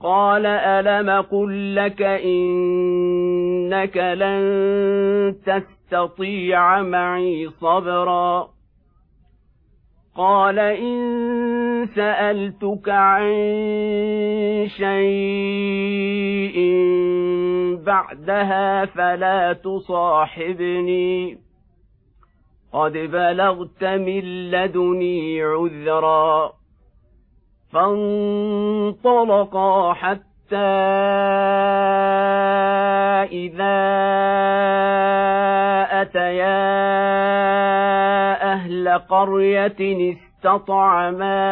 قال ألم قل لك إنك لن تستطيع معي صبرا قال إن سألتك عن شيء بعدها فلا تصاحبني قد بلغت من لدني عذرا فانطلقا حتى إذا أتيا أهل قرية استطعما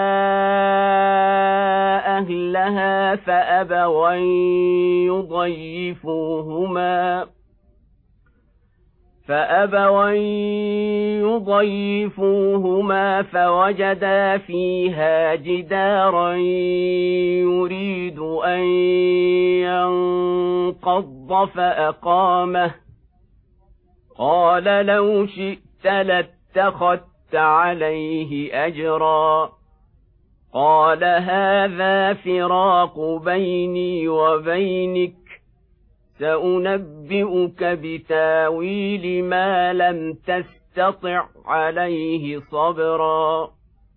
أهلها فأبوا يضيفوهما فوجدا فيها جدارا يريد أن ينقض فأقامه قال لو شئت لاتخذت عليه أجرا قال هذا فراق بيني وبينك سأنبئك بتاويل ما لم تستطع عليه صبرا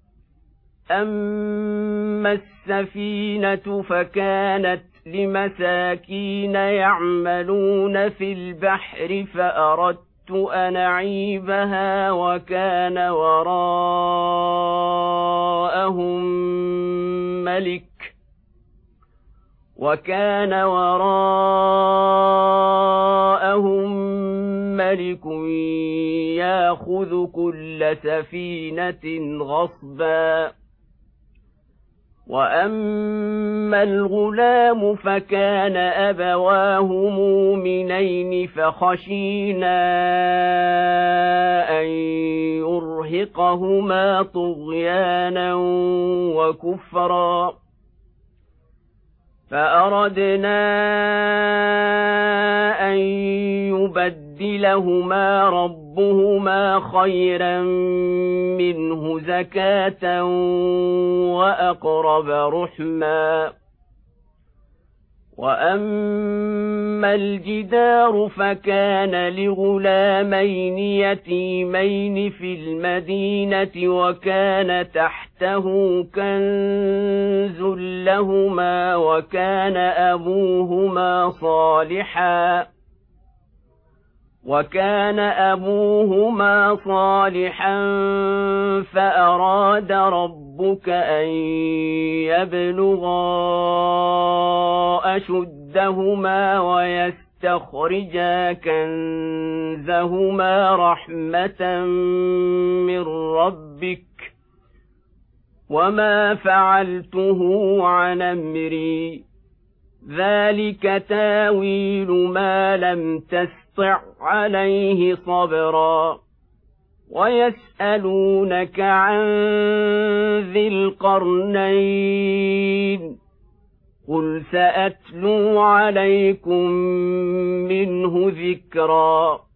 أما السفينة فكانت لمساكين يعملون في البحر فأردت أن أعيبها وكان وراءهم ملك يأخذ كل سفينة غصبا وأما الغلام فكان أبواه مؤمنين فخشينا أن يرهقهما طغيانا وكفرا فأردنا أن يبدلهما ربهما خيرا منه زكاة وأقرب رحما وأما الجدار فكان لغلامين يتيمين في المدينة وكان تحته كنز لهما وكان أبوهما صالحا فأراد ربك أن يبلغا أشدهما ويستخرجا كنزهما رحمة من ربك وما فعلته عن أمري ذلك تاويل ما لم تستطع عليه صبرا ويسألونك عن ذي القرنين قل سأتلو عليكم منه ذكرا